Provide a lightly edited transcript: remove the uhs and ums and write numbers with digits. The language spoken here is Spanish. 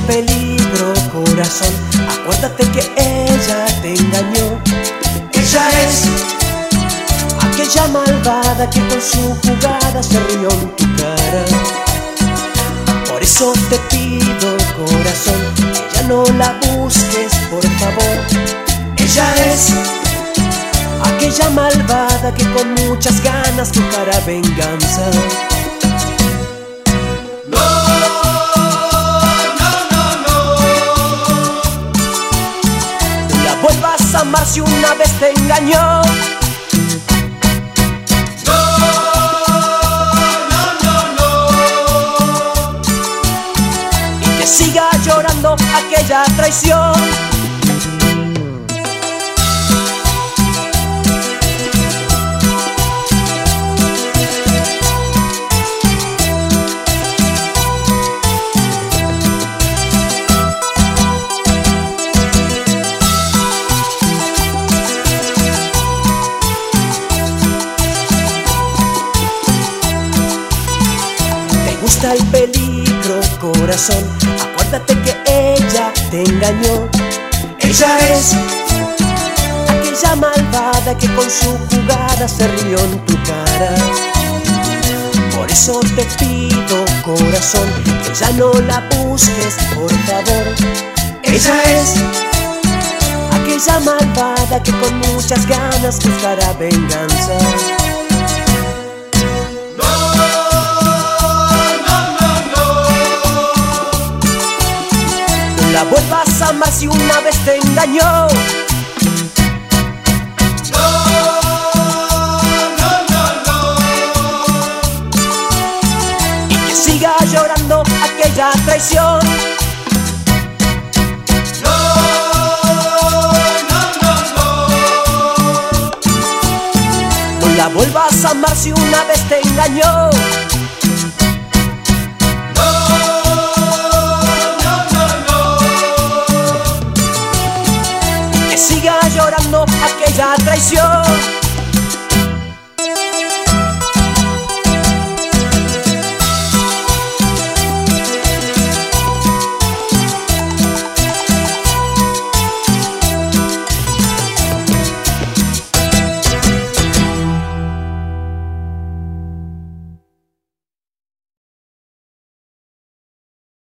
peligro, corazón. Acuérdate que ella te engañó. Ella es aquella malvada que con su jugada se rió en tu cara. Por eso te pido, corazón, que ya no la busques, por favor. Ella es aquella malvada que con muchas ganas buscará venganza. Vuelvas a amar si una vez te engañó. Y que siga llorando aquella traición. Gusta el peligro, corazón. Acuérdate que ella te engañó. Ella es aquella malvada que con su jugada se rió en tu cara. Por eso te pido, corazón, que ya no la busques, por favor. Ella es aquella malvada que con muchas ganas buscará venganza. La vuelvas a amar si una vez te engañó. Y que siga llorando aquella traición. No la vuelvas a amar si una vez te engañó. Siga llorando aquella traición.